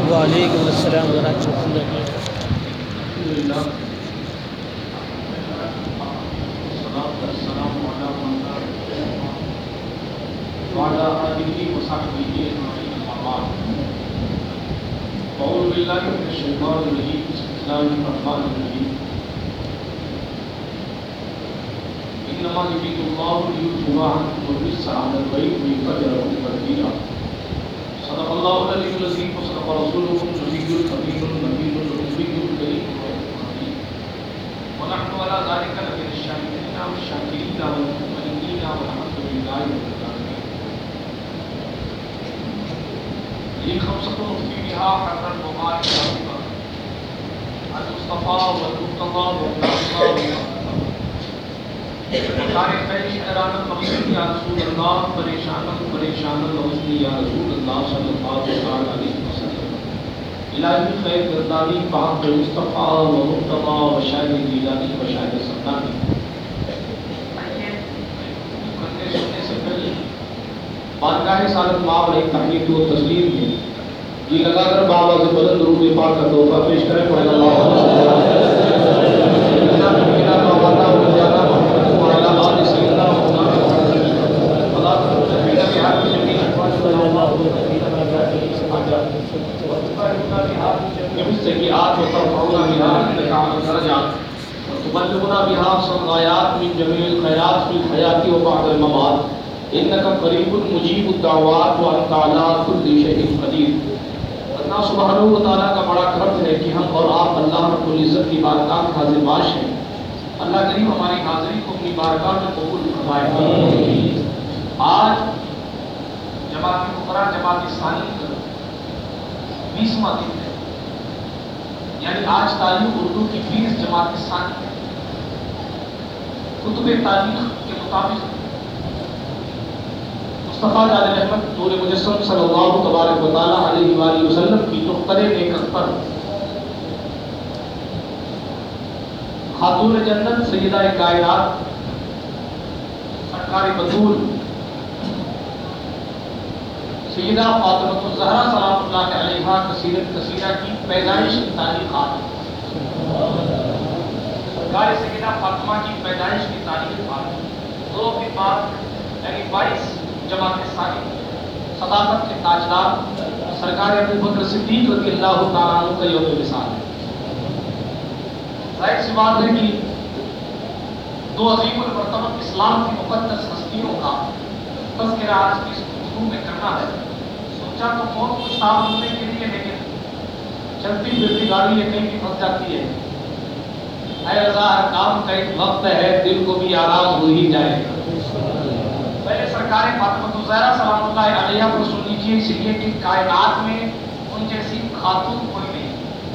وعلیکم السلام ورحمۃ اللہ۔ وعلى آله وصحبه أجمعين أما بعد أعوذ بالله من الشيطان الرجيم بسم الله الرحمن الرحيم إنما يريد الله ليذهب عنكم الرجس أهل البيت ويطهركم تطهيرا صدق الله العلي العظيم وصدق رسوله النبي الكريم النبي الأمي الكريم ونحن على ذلك لمن الشاهدين والشاكرين والمؤمنين والحمد لله رب العالمين. یہ خمسة في بها حرا المبارك المصطفى والمرتضى والمصطفى وقار خیش ایران المقصد یا رسول اللہ پریشان الحسنی یا رسول اللہ صلی اللہ علیہ وسلم الہی خیر گردانی پاک مصطفیٰ و مرتضی و شاہد جیلانی و شاہد سمدانی. کرنے سننے سے پہلے بارگاہ سعادت ماں اور ایک تحقیق و تسلیم میں یہ لگا کر بابا سے بلند درود پاک کا تحفہ پیش کریں. پڑھ اللہ سيئات وترفعنا بها عندك أعلى الدرجات وتبلغنا بها أقصى الغايات من جميع الخيرات في الحياة وبعد الممات إنك قريب مجيب الدعوات وأنت على كل شيء قدير. اللہ سبحانہ و تعالیٰ کا بڑا کرم ہے کہ ہم اور آپ اللہ رب العزت کی بارگاہ میں حاضر باش ہیں. اللہ کریم ہماری حاضری کو اپنی بارگاہ میں قبول فرمائے. آج جماعت فقراء جماعت ثانی کا 20واں دن ہے، یعنی آج تاریخ اردو کی 20 جماعت ثانی ہے. کتب تاریخ کے مطابق مصطفیٰ جان رحمت نور مجسم صلی اللہ تبارک و تعالیٰ علیہ وآلہ وسلم کی دختر نیک اختر خاتون جنت سیدہ کائنات سرکار بطول سیدہ فاطمہ الزہرا سلام اللہ علیہا کثیرت کثیرہ کی پیدائش کی تاریخات. سرکار سیدہ فاطمہ کی پیدائش کی تاریخات 2 کے بعد یعنی 22 جماعت ثانی صداقت کے تاجدار سرکار ابوبکر صدیق رضی اللہ تعالیٰ عنہ کا یوم وصال ہے. ظاہر سی بات ہے کہ 2 عظیم المرتبہ اسلام کی مقدس ہستیوں کا تذکرہ آج کی اس گفتگو میں کرنا ہے. سوچا تو بہت کچھ تھا بولنے کے لیے، لیکن چلتی پھرتی گاڑی یہ کہیں بھی پھنس جاتی ہے. اے رضا ہر کام کا ایک وقت ہے، دل کو بھی آرام ہو ہی جائے گا. پہلے سرکار فاطمہ الزہرا سلام اللہ علیہا کو سن لیجیے، اس لیے کہ کائنات میں ان جیسی خاتون کوئی نہیں،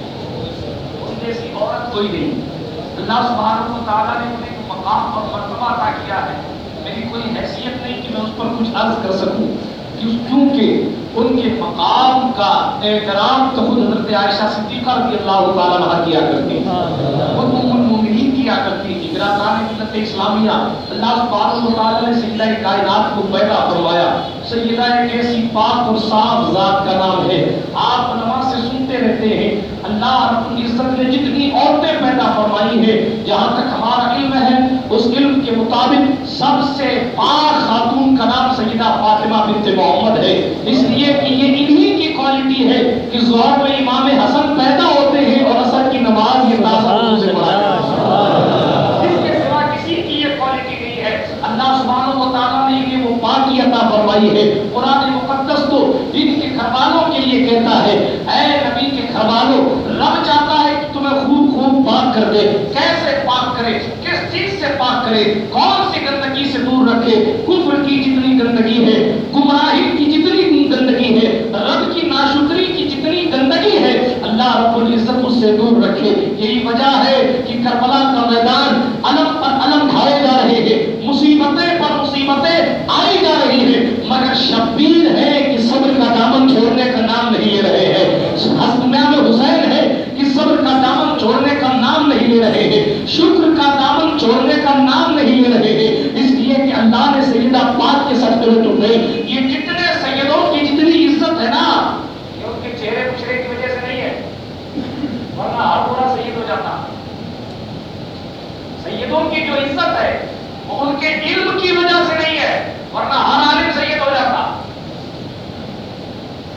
ان جیسی عورت کوئی نہیں. اللہ سبحانہ و تعالیٰ نے انہیں مقام اور مرتبہ عطا کیا ہے. میری کوئی حیثیت نہیں کہ میں اس پر کچھ عرض کر سکوں، کیونکہ ان کے مقام کا احترام تو خود حضرت عائشہ صدیقہ رضی اللہ تعالیٰ عنہا کیا کرتی ہیں، خود ام المؤمنین کیا کرتی ہیں. برادران ملت اسلامیہ، اللہ سبحانہ و تعالیٰ نے سیدہ کائنات کو پیدا فرمایا. سیدہ ایک ایسی پاک اور صاف ذات کا نام ہے. آپ نماز سے سنتے رہتے ہیں اللہ رب العزت نے جتنی عورتیں پیدا فرمائی ہیں، جہاں تک ہمارا علم ہے اس علم کے مطابق سب سے پاک خاتون کا نام سیدہ فاطمہ بنت محمد ہے. اس لیے کہ یہ انہی کی کوالٹی ہے کہ ظہر میں امام حسن پیدا ہوتے ہیں اور عصر کی نماز یہ تازہ وضو سے پڑھا جاتا ہے. اس کے سوا کسی کی یہ کوالٹی نہیں ہے. اللہ سبحانہ و تعالیٰ نے یہ وہ پاکی عطا فرمائی ہے. قرآن مقدس تو ان کے گھر والوں کے لیے کہتا ہے اے نبی کے گھر والوں، رب چاہتا ہے کہ تمہیں خوب پاک کر دے. کیسے پاک کرے؟ کس چیز سے پاک کرے؟ کون سی گندگی سے دور رکھے؟ کفر کی جتنی گندگی ہے، گمراہی کی جتنی گندگی ہے، رب کی ناشکری کی جتنی گندگی ہے، اللہ رب العزت اس سے دور رکھے. یہی وجہ ہے کہ کربلا کا میدان علم پر علم ڈھائے جا رہے ہیں، مصیبتیں پر مصیبتیں آئی جا رہی ہیں، مگر شبیر ہے کہ صبر کا دامن چھوڑنے کا نام نہیں لے رہے ہیں. امام حسین ہے کہ صبر کا دامن چھوڑنے کا نام نہیں لے رہے ہیں، شکر کا دامن چھوڑنے کا نام نہیں لے رہے ہیں. اس لیے کہ اللہ نے سیدہ پاک کے صدقے میں تمہیں یہ کتنے سیدوں کی جتنی عزت ہے نا، یہ ان کے چہرے مشرے کی وجہ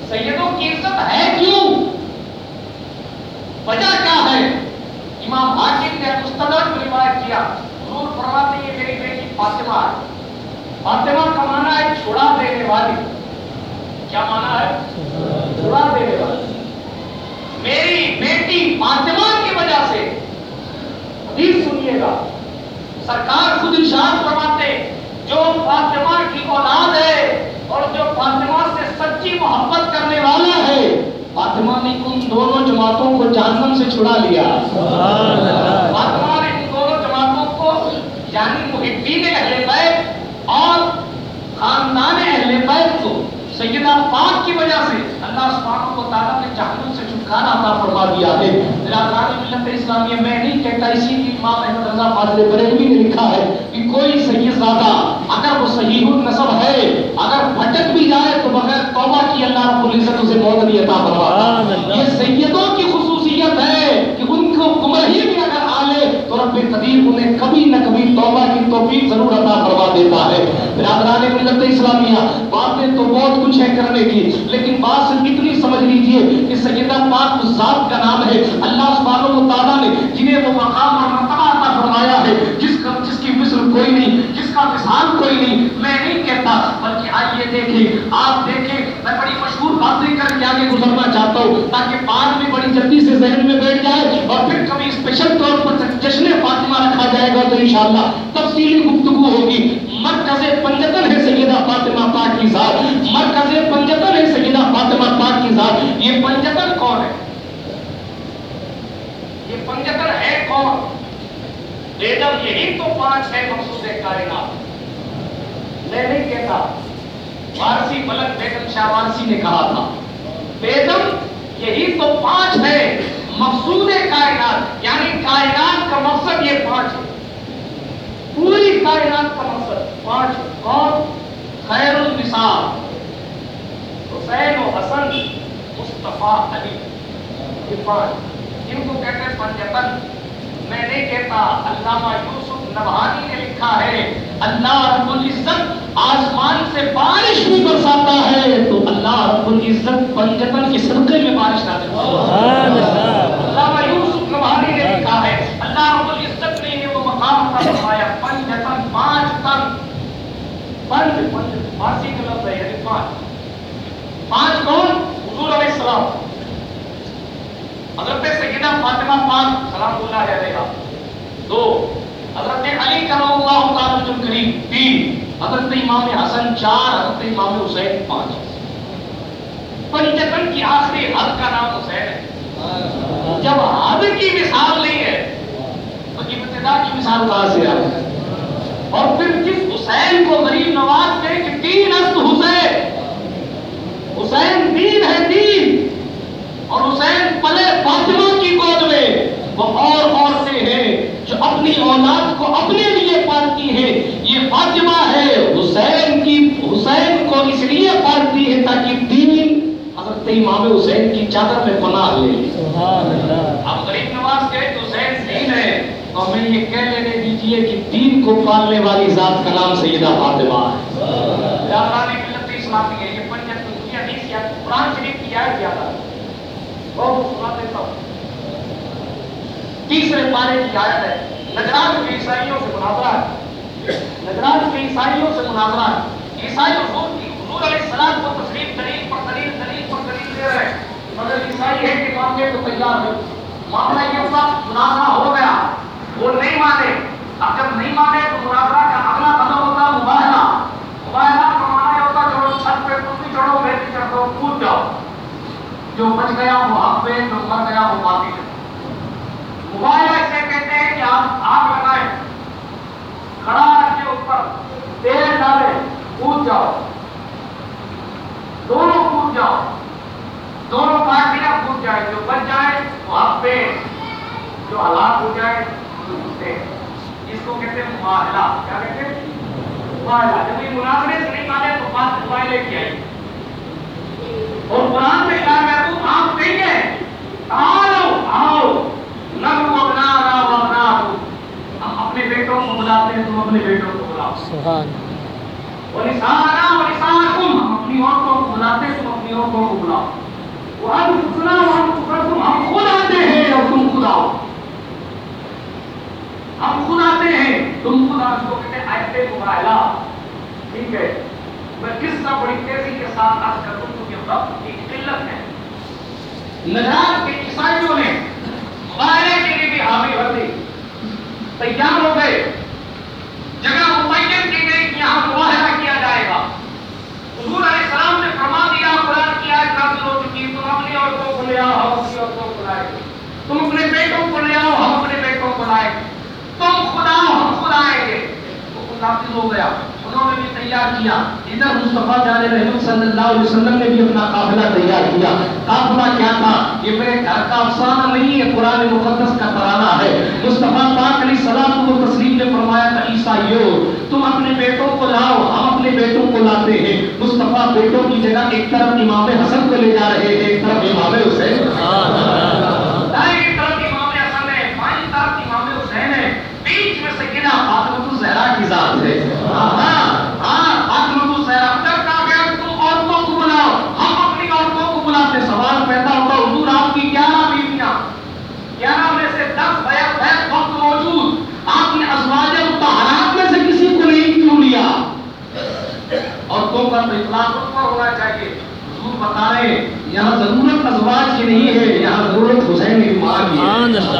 سیدوں کی عزت ہے کیوں؟ وجہ کیا ہے؟ امام حاکم نے مستدرک میں روایت کیا، حضور فرماتے ہیں میری بیٹی فاطمہ ہے۔ فاطمہ کا معنی ہے چھڑا دینے والی۔ کیا معنی ہے؟ چھڑا دینے والی۔ میری بیٹی فاطمہ کی وجہ سے، حدیث سنیے گا، سرکار خود ارشاد فرماتے جو فاطمہ کی اولاد ہے اور جو فاطمہ سے سچی محبت کرنے والا ہے، فاطمہ نے ان دونوں جماعتوں کو جہنم سے چھڑا لیا۔ فاطمہ نے ان دونوں جماعتوں کو، یعنی محبین اہل بیت اور خاندان اہل بیت کو سیدہ پاک کی وجہ سے اللہ سبحانہ و تعالیٰ نے جہنم سے چھٹکارا عطا فرما دیا ہے۔ برادران ملت اسلامیہ، میں نہیں کہتا، اسی لیے امام احمد رضا فاضل بریلوی نے لکھا ہے کہ کوئی سیدزادہ اگر وہ صحیح النسب ہے، اگر بھٹک بھی جائے تو بغیر توبہ کی اللہ رب العزت اسے موت نہیں عطا فرماتا۔ یہ سیدوں کی خصوصیت ہے کہ ان کو گمراہی میں اگر آلے تو رب قدیر انہیں کبھی نہ کبھی توبہ کی توفیق ضرور عطا فرما دیتا ہے۔ برادران ملت اسلامیہ، باتیں تو بہت کچھ ہے کرنے کی، لیکن بات صرف اتنی سمجھ لیجئے کہ سیدہ پاک اس ذات کا نام ہے اللہ سبحانہ و تعالیٰ نے جنہیں وہ مقام اور مرتبہ عطا فرمایا ہے جس کی مثل کوئی نہیں، جس کا مثال کوئی نہیں۔ میں نہیں کہتا، بلکہ آئیے دیکھیں، آپ دیکھیں، میں بڑی مشہور باتیں کر کے آگے گزرنا چاہتا ہوں تاکہ بعد میں بڑی جلدی سے ذہن میں بیٹھ جائے اور پھر کبھی اسپیشل طور پر جشن فاطمہ رکھا جائے گا تو انشاءاللہ تفصیلی گفتگو ہوگی۔ مرکز پنجتن ہے سیدہ فاطمہ پاک کی ذات، مرکز پنجتن ہے سیدہ فاطمہ پاک کی ذات۔ یہ پنجتن کون ہے؟ یہ پنجتن ہے کون؟ بیدم یہی تو 5 ہے مقصود کائنات۔ میں نہیں کہتا، وارسی ملک بیگم شاہ وارسی نے کہا تھا بیدم یہی تو 5 ہے مقصود کائنات، یعنی کائنات کا مقصد یہ 5 ہے، پوری کائنات کا مقصد 5 ہے۔ کون؟ خیر النساء، حسین و حسن، مصطفیٰ علی، یہ 5 ان کو کہتے ہیں پنجتن۔ میں نہیں کہتا، علامہ یوسف نبہانی نے لکھا ہے اللہ رب العزت آسمان سے بارش بھی برساتا ہے تو اللہ رب العزت پنجتن کے صدقے میں بارش نازل کرتا ہے۔ علامہ یوسف نبہانی نے لکھا ہے اللہ رب العزت نے انہیں وہ مقام عطا فرمایا، پنجتن 5 تن، پنج فارسی کا لفظ ہے، یعنی 5 کون؟ حضور علیہ السلام، حضرت سیدہ فاطمہ پاک سلام اللہ علیہا 2، حضرت علی کرم اللہ تعالی الکریم 3، حضرت امام حسن 4، حضرت امام حسین 5۔ پنجتن کی آخری حد کا نام حسین ہے۔ جب حد کی مثال نہیں ہے تو ابتدا کی مثال کہاں سے آئے؟ اور پھر جس حسین کو غریب نواز کہے کہ دین است حسین، حسین دین ہے دین، اور حسین پلے فاطمہ کی گود میں، وہ اور عورتیں ہیں جو اپنی اولاد کو اپنے لیے پالتی ہیں، یہ فاطمہ ہے حسین کو اس لیے پالتی ہے تاکہ دین حضرت امام حسین کی چادر میں پناہ لے۔ اب غریب نواز کہے کہ حسین دین ہے تو ہمیں یہ کہہ لینے دیجئے کہ دین کو پالنے والی ذات کا نام سیدہ فاطمہ ہے۔ برادران ملت اسلامی ہے، یہ پنجتن کی حدیث یا قرآن شریف کی آیت یاد آ بہت سنا دیتا ہوں۔ 3 پارے کی آیت ہے، نجران کے عیسائیوں سے مناظرہ ہے، نجران کے عیسائیوں سے مناظرہ ہے۔ عیسائی حضور علیہ السلام کو تسلیم دلیل پر دلیل دے رہے ہیں، مگر عیسائی ہے کہ ماننے کو تیار ہے۔ معاملہ یہ ہوا، مناظرہ ہو گیا، وہ نہیں مانے۔ اب جب نہیں مانے تو مناظرہ کا اگلا قدم ہوتا مباہلہ۔ مباہلہ کا معنی ہوتا چلو چھت پہ تم بھی چڑھو میں بھی چڑھ دو، کود جاؤ، جو بچ گیا وہ حق پہ، جو مر گیا وہ باطل ہے۔ مباہلہ اسے کہتے ہیں کہ آپ آگ لگائیں، کھڑا رکھے اوپر، تیل ڈالیں، کود جاؤ، دونوں کود جاؤ، دونوں پارٹیاں کود جائیں، جو بچ جائے وہ حق پہ، جو ہلاک ہو جائے وہ جھوٹے۔ اس کو کہتے ہیں مباہلہ۔ کیا کہتے ہیں؟ مباہلہ۔ جب یہ مناظرے سے نہیں مانے تو بات مباہلے کی آئی۔ اور قرآن میں کہا محبوب آپ کہیں گے آؤ نغو ابنانا و ابناکم، ہم اپنے بیٹوں کو بلاتے ہیں، تم اپنے بیٹوں کو بلاؤ۔ سبحان ونساءنا و نساءکم، ہم اپنی عورتوں کو بلاتے ہیں، تم اپنی عورتوں کو بلاؤ. ہم خود آتے ہیں اور تم خود آؤ. ہم خود آتے ہیں تم خود آؤ. کہتے ہیں آیت مباہلہ. ٹھیک ہے, میں قصہ بڑی تیزی کے ساتھ عرض کر دوں کیونکہ وقت کی قلت ہے. نجران کے عیسائیوں نے مباہلے کے لیے بھی حاضری بھر دی, تیار ہو گئے, جگہ متعین کی گئی کہ یہاں مباہلہ کیا جائے گا. حضور علیہ السلام نے فرما دیا, قرآن کی آیت نازل ہو چکی, تم اپنی عورتوں کو لے آؤ, ہم اپنی عورتوں کو لائیں گے. تم اپنے بیٹوں کو لے آؤ, ہم اپنے بیٹوں کو لائیں گے. تم خود آؤ, ہم خود آئیں گے. تو خود نافذ ہو گیا, انہوں نے بھی تیار کیا. ادھر مصطفیٰ جان رحمت صلی اللہ علیہ وسلم نے بھی اپنا قافلہ تیار کیا. قافلہ کیا تھا؟ یہ میرے گھر کا افسانہ نہیں ہے, قرآن مقدس کا ترانہ ہے. مصطفیٰ پاک علیہ الصلوۃ والتسلیم نے فرمایا تھا, عیسائیوں تم اپنے بیٹوں کو لاؤ, ہم اپنے بیٹوں کو لاتے ہیں. مصطفیٰ بیٹوں کی جگہ ایک طرف امام حسن کو لے جا رہے ہیں, ایک طرف امام حسین. ایک طرف امام حسن ہے, بائیں طرف امام حسین ہے, بیچ میں سیدہ فاطمہ الزہرا کی ذات ہے. فاطمہ الزہرا ادھر کہا گیا تم عورتوں کو بلاؤ, ہم اپنی عورتوں کو بلاتے. سوال پیدا ہوتا, حضور آپ کی 11 بیویاں, 11 میں سے 10 بیک وقت موجود, آپ نے ازواج مطہرات میں سے کسی کو نہیں کیوں لیا؟ عورتوں کا تو اطلاق ان پر ہونا چاہیے. حضور بتا رہے ہیں یہاں ضرورت ازواج کی نہیں ہے, یہاں ضرورت حسین کی ماں کی ہے.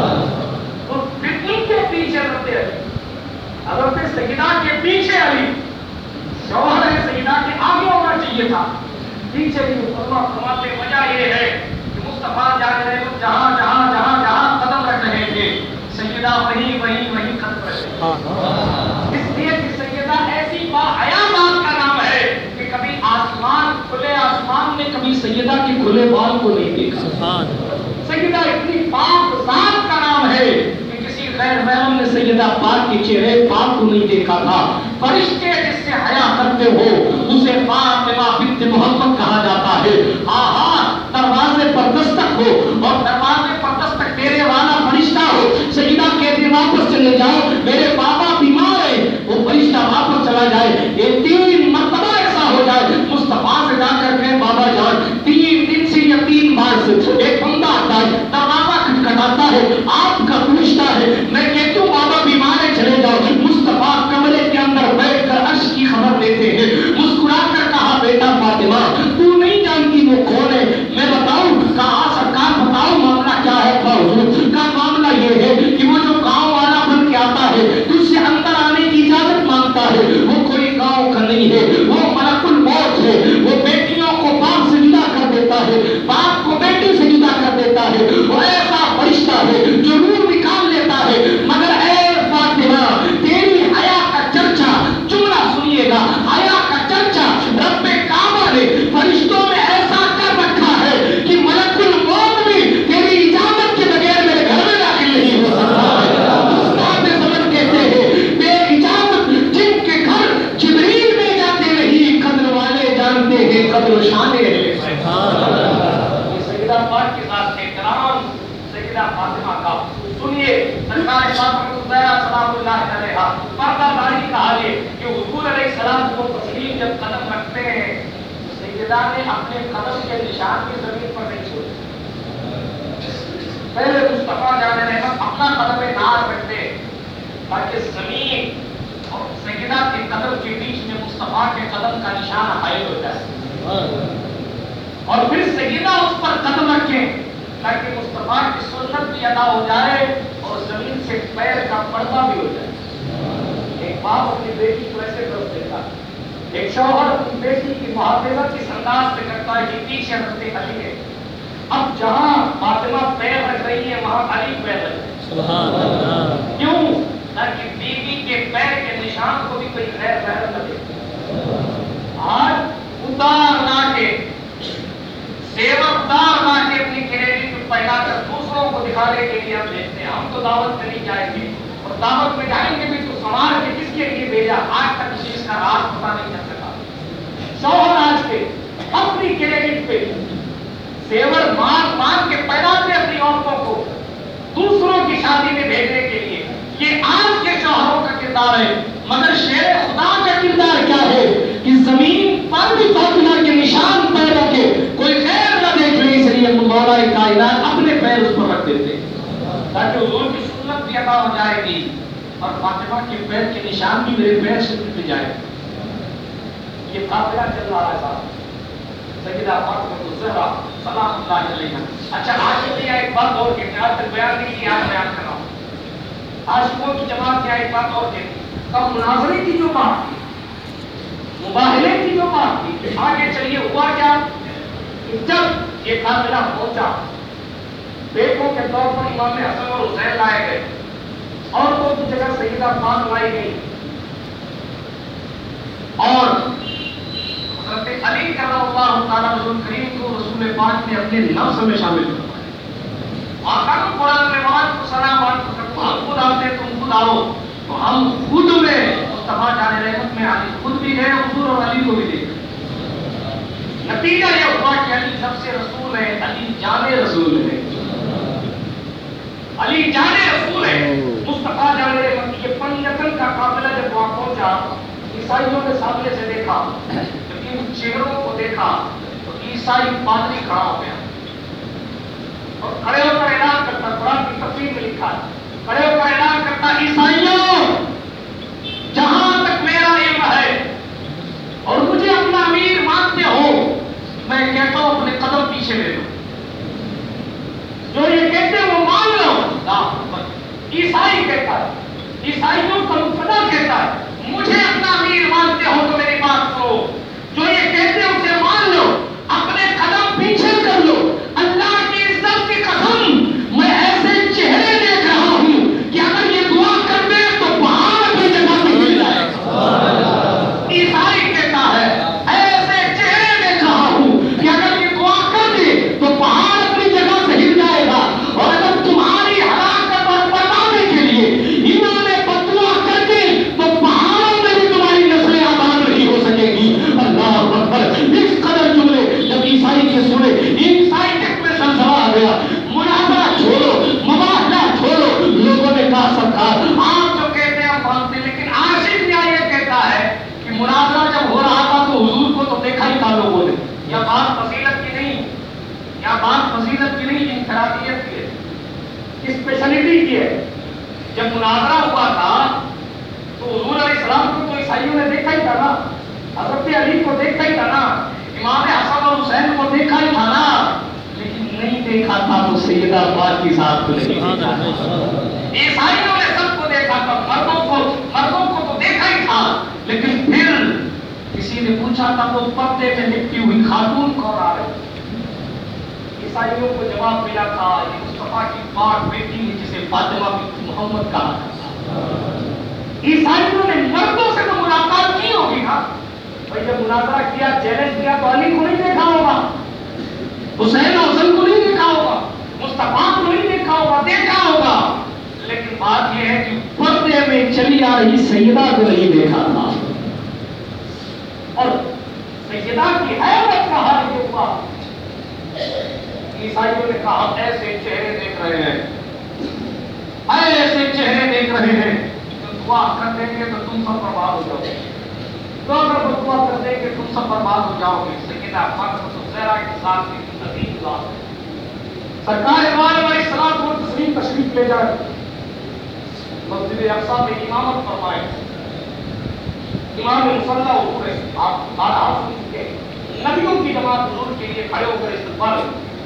تو پھر ان کے پیچھے حضرت علی, حضرت سیدہ کے پیچھے علی, شوہر سیدہ کے آگے ہونا چاہیے تھا, پیچھے بھی. فرماتے وجہ یہ ہے کہ مصطفیٰ جان رہے جہاں جہاں جہاں جہاں قدم رکھ رہے تھے, سیدہ وہیں وہیں وہیں قدم رکھ رہے تھے. اس لیے کہ سیدہ ایسی باحیا ذات کا نام ہے کہ کبھی آسمان, کھلے آسمان میں کبھی سیدہ کے کھلے بال کو نہیں دیکھا. سیدہ اتنی پاک ذات کا نام ہے کہ کسی غیر محرم نے سیدہ پاک کے چہرے پاک کو نہیں دیکھا تھا. فرشتے جس سے حیا کرتے ہو اسے فاطمہ بنت محمد کہا جاتا ہے. آہا, دروازے پر دستک ہو اور دروازے پر دستک دینے والا فرشتہ ہو, سیدہ کہتے واپس چلے جاؤ, میرے بابا بیمار ہے, وہ فرشتہ واپس چلا جائے. یہ 3 مرتبہ ایسا ہو جائے, مصطفیٰ سے جا کر کے بابا جان 3 دن سے یا 3 بار سے ایک بندہ آتا ہے, دروازہ کھٹکھٹاتا ہے, آپ کا فرشتہ ہے, میں کہتی ہوں بابا بیمار ہے, چلے جاؤ. مصطفیٰ کمرے کے اندر بیٹھ کر عرش کی خبر لیتے ہیں. مسکرا کر کہا, بیٹا فاطمہ تو نہیں جانتی وہ کون ہے, میں بتاؤں. کہا سرکار بتاؤ معاملہ کیا ہے. حضور کا معاملہ یہ ہے کہ وہ جو گاؤں والا بن کے آتا ہے تو اس سے اندر آنے کی اجازت مانگتا ہے, وہ کوئی گاؤں کا نہیں ہے, وہ ملک الموت ہے. وہ بیٹیوں کو باپ سے جدا کر دیتا ہے, باپ کو بیٹی سے جدا کر دیتا ہے. وہ ایسا فرشتہ ہے جو روح نکال لیتا ہے. مگر اے فاطمہ تیری حیا کا چرچا, جملہ سنیے گا, حیا کا چرچا رب کعبہ نے فرشتوں میں ایسا کر رکھا ہے کہ ملک الموت بھی تیری اجازت کے بغیر میرے گھر میں داخل نہیں ہو سکتا. استاد سمجھ کہتے ہیں بے اجازت جن کے گھر جبریل میں جاتے نہیں, قدر والے جانتے ہیں قدر و شان ہے. سیدہ پاک کے ساتھ احترام سیدہ فاطمہ کا سنیے. سرکار فاطمہ الزہرا سلام اللہ علیہا پردہ داری کا حال ہے کہ حضور علیہ السلام کو تسلیم جب قدم رکھتے ہیں سیدہ نے اپنے قدم کے نشان کی زمین پر نہیں چھوڑے. پہلے مصطفیٰ جان رحمت اپنا قدم ناز رکھتے تاکہ زمین اور سیدہ کے قدم کے بیچ میں مصطفیٰ کے قدم کا نشان حائل ہو جائے, اور پھر سیدہ اس پر قدم رکھیں تاکہ مصطفیٰ کی سنت بھی ادا ہو جائے اور زمین سے پیر کا پردہ بھی ہو جائے. ایک باپ اپنی بیٹی کو ایسے درست دیتا, ایک شوہر اپنی بیٹی کی محافظت کس انداز سے کرتا ہے کہ پیچھے رکھتے علی ہے. اب جہاں فاطمہ پیر رکھ رہی ہے وہاں علی پیر رکھ رہے ہیں. سبحان اللہ. کیوں؟ تاکہ بیوی کے پیر کے نشان کو بھی کوئی غیر محرم نہ دیکھے. آج اتار لا کے سیور اتار لا کے اپنی کریڈٹ پہنا کر دوسروں کو دکھانے کے لیے ہم دیکھتے ہیں. ہم تو دعوت میں نہیں جائیں گے, اور دعوت میں جائیں گے بھی تو سوال کے کس کے لیے بھیجا, آج تک کسی اس کا راز پتا نہیں چل سکا. شوہر آج کے اپنی کریڈٹ پہ سیور مان کے پہناتے اپنی عورتوں کو دوسروں کی شادی میں بھیجنے کے لیے. یہ آج کے شوہروں کا کردار ہے. مگر شیر خدا کا کردار کیا ہے کہ زمین پر بھی قافلہ کے نشان پیروں کے کوئی خیر نہ دیکھ لے، اس لیے مولا کائنات اپنے پیر اس پر رکھ دیتے تاکہ حضور کی سنت بھی ادا ہو جائے گی اور فاطمہ کے پیر کے نشان بھی میرے پیر سے مٹ جائے. یہ قافلہ چل رہا ہے صاحب سیدہ فاطمہ الزہرا سلام اللہ علیہا. اچھا عاشقیہ ایک بات اور کہتے ہیں، آج تک بیان نہیں کیا، آج بیان کر رہا ہوں. عاشقوں کی جماعت کیا ایک بات اور کہتی ہے، اب مناظرے کی جو بات تھی، مباہلے کی جو بات تھی، آگے چلیے ہوا کیا کہ جب یہ قافلہ پہنچا، بیٹوں کے طور پر امام حسن اور حسین لائے گئے، عورتوں کی جگہ سیدہ پاک لائی گئی، اور حضرت علی کرم اللہ تعالیٰ رسول کریم کو رسول پاک نے اپنے نفس میں شامل کروایا. آقا کو قرآن میں وہاں کو سلامات کو ہم خود آتے تم خود آؤ، تو ہم خود میں مصطفیٰ جان رحمت میں علی خود بھی گئے، حضور اور علی کو بھی دیکھا. نتیجہ یہ ہوا کہ علی سب سے رسول ہے، علی جان رسول ہے، علی جان رسول ہے. مصطفیٰ جان رحمت یہ پنجتن کا قافلہ جب وہاں پہنچا، عیسائیوں نے سامنے سے دیکھا، جب ان چہروں کو دیکھا تو عیسائی پادری کھڑا ہو گیا اور کھڑے ہو کر اعلان کرتا، قرآن کی تفسیر میں لکھا ہے، کھڑے ہو کر اعلان کرتا، عیسائیوں جہاں تک میرا علم ہے اور مجھے اپنا امیر مانتے ہو، میں کہتا ہوں اپنے قدم پیچھے لے لو، جو یہ کہتے ہیں وہ مان لو. عیسائی کہتا ہے، عیسائیوں کا مقتدی کہتا ہے مجھے اپنا امیر مانتے ہو تو میری بات سنو، جو یہ کہتے ہیں اسے مان لو، اپنے قدم پیچھے کر لو. اللہ کی عزت کی قسم میں ایسے چہرے دیکھ رہا ہوں کہ اگر یہ دعا کر دے تو پہاڑ اپنی جگہ سے گر جائے. عیسائی کہتا ہے ایسے چہرے دیکھ رہا ہوں کہ اگر یہ دعا کر دے تو پہاڑ اپنی جگہ سے گر جائے گا، اور اگر تمہاری ہلاکت اور بربادی کے لیے انہوں نے بددعا کر دی تو پہاڑوں میں بھی تمہاری نسلیں آباد نہیں ہو سکے گی. اللہ اکبر. اس قدر جملے جب عیسائی کے سنے، عیسائی تک میں زلزلہ آ گیا. مناظرہ چھوڑو، مباحثہ چھوڑو، لوگوں نے کہا سرکار آپ جو کہتے ہیں ہم مانتے، لیکن عاشق کیا یہ کہتا ہے کہ مناظرہ جب ہو رہا تھا تو حضور کو تو دیکھا ہی تھا لوگوں نے. یا بات فضیلت کی نہیں، یا بات فضیلت کی نہیں، انفرادیت کی ہے، اسپیشلٹی کی ہے. جب مناظرہ ہوا تھا تو حضور علیہ السلام کو تو عیسائیوں نے دیکھا ہی تھا نا، حضرت علی کو دیکھا ہی تھا نا، امام حسن اور حسین کو دیکھا ہی تھا نا، لیکن نہیں دیکھا تھا تو سیدہ پاک کی ذات کو نہیں دیکھا تھا. عیسائیوں نے سب کو دیکھا تھا، مردوں کو تو دیکھا ہی تھا، لیکن پھر کسی نے پوچھا تھا وہ پردے میں لپٹی ہوئی خاتون کون آ رہی؟ عیسائیوں کو جواب ملا تھا یہ مصطفیٰ کی پاک بیٹی ہے جسے فاطمہ بنت محمد کہا تھا. عیسائیوں نے مردوں سے تو ملاقات کی ہوگی نا بھائی، جب مناظرہ کیا، چیلنج کیا تو علی کو نہیں دیکھا ہوگا، حسین حسن کو نہیں دیکھا ہوگا، مصطفیٰ کو نہیں دیکھا ہوگا، دیکھا ہوگا، لیکن بات یہ ہے کہ پردے میں چلی آ رہی سیدہ کو نہیں دیکھا تھا. اور سیدہ کی حیرت کا حال یہ ہوا، عیسائیوں نے کہا ہم ایسے چہرے دیکھ رہے ہیں، ایسے چہرے دیکھ رہے ہیں، تو دعا کر دیں گے تو تم سب برباد ہو جاؤ گے، تو اگر دعا کر دیں گے تم سب برباد ہو جاؤ گے. سیدہ فاطمہ الزہرا کے ساتھ کی عظیم ذات ہے. سرکار علیہ السلام کو تشریف لے جائے، مسجد اقصی میں امامت فرمائے، امام مصلی حضور ہے، آپ بارہا سن چکے، نبیوں کی جماعت حضور کے لیے کھڑے ہو کر استقبال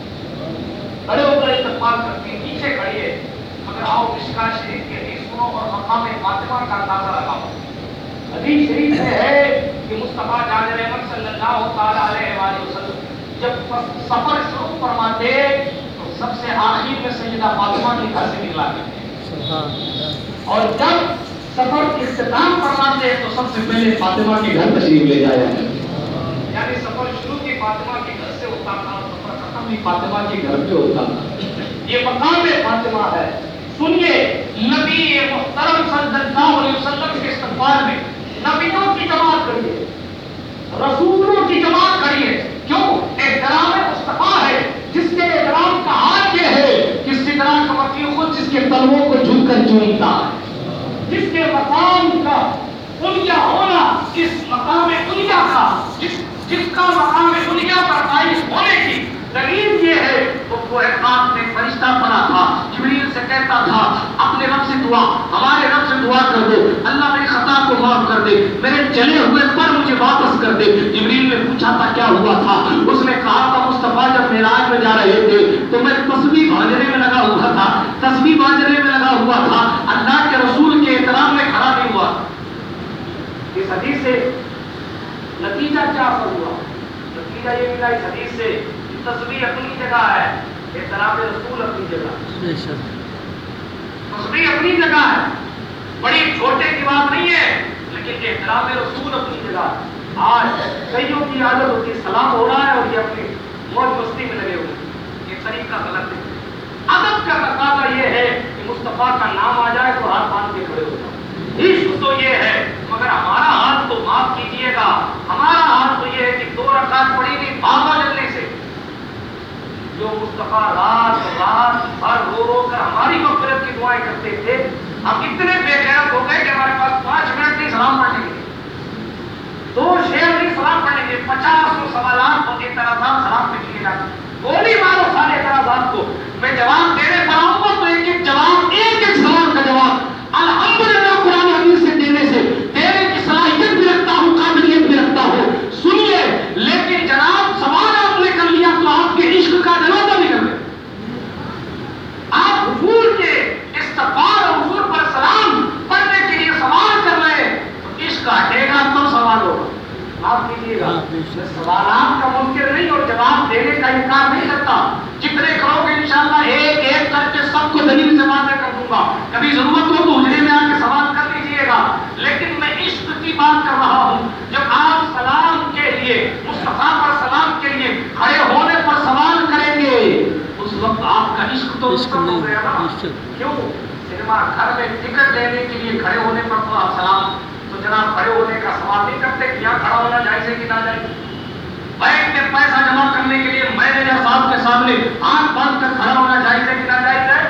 کرتے ہیں، پیچھے کھڑیے، مگر آؤ مشکاہ شریف کے حدیث سنو اور مقام فاطمہ کا اندازہ لگاؤ. حدیث شریف میں ہے کہ مصطفیٰ جان رحمت صلی اللہ تعالیٰ علیہ وآلہ وسلم جب سفر شروع فرماتے تو سب سے آخر میں سیدہ فاطمہ کے گھر سے نکلا کرتے، اور جب سفر اختتام فرماتے ہیں تو سب سے پہلے فاطمہ کے گھر تشریف لے جایا ہے. یعنی سفر شروع کی فاطمہ کے گھر سے ہوتا تھا اور سفر ختم بھی فاطمہ کے گھر پہ ہوتا تھا. یہ مقام فاطمہ ہے. سنیے، نبی محترم صلی اللہ علیہ وسلم کے استقبال میں نبیوں کی جماعت کریے، رسولوں کی جماعت کریے. کیوں؟ احترام مصطفیٰ ہے، جس کے احترام کا حال یہ ہے کہ سدرا کا وکیل خود جس کے تلووں کو جھک کر چومتا ہے، جس کے مقام کا علیا ہونا، اس مقام علیا کا، جس جس کا مقام دنیا پر قائم ہونے کی دلیل یہ ہے وہ کوہ پاک میں فرشتہ پڑا تھا، جبریل سے کہتا تھا اپنے رب سے دعا، ہمارے رب سے دعا کر دو، اللہ میری خطا کو معاف کر دے، میرے چلے ہوئے پر مجھے واپس کر دے۔ جبریل نے پوچھا تھا کیا ہوا تھا، اس نے کہا تھا مصطفیٰ جب معراج میں جا رہے تھے تو میں تسبیح بھاجنے میں لگا ہوا تھا، تسبیح بھاجنے میں لگا ہوا تھا، اللہ کے رسول کے احترام میں کھڑا نہیں ہوا۔ اس حدیث سے نتیجہ کیا ہوا؟ نتیجہ یہ ملا اس حدیث سے، تسبیح اپنی جگہ ہے، احترام رسول اپنی جگہ، تسبیح اپنی جگہ ہے، بڑی چھوٹے کی بات نہیں ہے، لیکن احترام رسول اپنی جگہ ہے۔ آج کئیوں کی عادت ہوتی ہے سلام ہو رہا ہے اور یہ اپنی موج مستی میں لگے ہوئے، یہ طریقہ غلط ہے۔ ادب کا تقاضا یہ ہے کہ مصطفیٰ کا نام آ جائے تو ہاتھ باندھ کے کھڑے ہو جائیں۔ عشق تو یہ ہے، مگر ہمارا ہاتھ تو معاف کیجیے گا، ہمارا ہاتھ تو یہ ہے کہ 2 رکعت پڑھی گئی بابا جلنے سے، جو مصطفیٰ رات بھر رو کر ہماری مغفرت کی دعائیں کرتے تھے، ہم اتنے بے غیرت ہو گئے کہ ہمارے پاس 5 منٹ نہیں سلام پڑھنے کے، 2 شعر نہیں سلام پڑھنے کے، 50 سوالات اور اعتراضات سلام پہ کیے جاتے، گولی مارو سارے اعتراضات کو۔ میں جواب دینے پر آؤں گا تو ایک ایک جواب، ایک ایک سوال کا جواب الحمدللہ قرآن حدیث سے دینے سے دینے کی صلاحیت بھی رکھتا ہوں، قابلیت بھی رکھتا ہوں، سنیے۔ لیکن جناب سوال آپ نے کر لیا تو آپ کے عشق کا جنازہ بھی کر لیں۔ آپ حضور کے استغفار اور حضور پر سلام پڑھنے کے لیے سوال کر رہے ہیں تو عشق ہٹے گا تب سوال ہوگا۔ معاف کیجیے گا، سوالات کا ممکن نہیں اور جواب دینے کا انکار نہیں کرتا، جتنے کرو گے انشاءاللہ ایک ایک کر کے سب کو دلیل سے واضح کر دوں گا، کبھی ضرورت ہو تو حجرے میں آ کے سوال کر لیجیے گا۔ لیکن میں عشق کی بات کر رہا ہوں، جب آپ سلام کے لیے مصطفیٰ پر سلام کے لیے کھڑے ہونے پر سوال کریں گے اس وقت آپ کا عشق تو ختم ہو گیا نا۔ کیوں؟ سنیما گھر میں ٹکٹ لینے کے لیے کھڑے ہونے پر تو آپ سلام، تو جناب کھڑے ہونے کا سوال نہیں کرتے کہ یہاں کھڑا ہونا جائز ہے کہ نہ جائز؟ بینک میں پیسہ جمع کرنے کے لیے مینیجر صاحب کے سامنے آنکھ باندھ کر کھڑا ہونا جائز ہے کہ نہ جائز ہے؟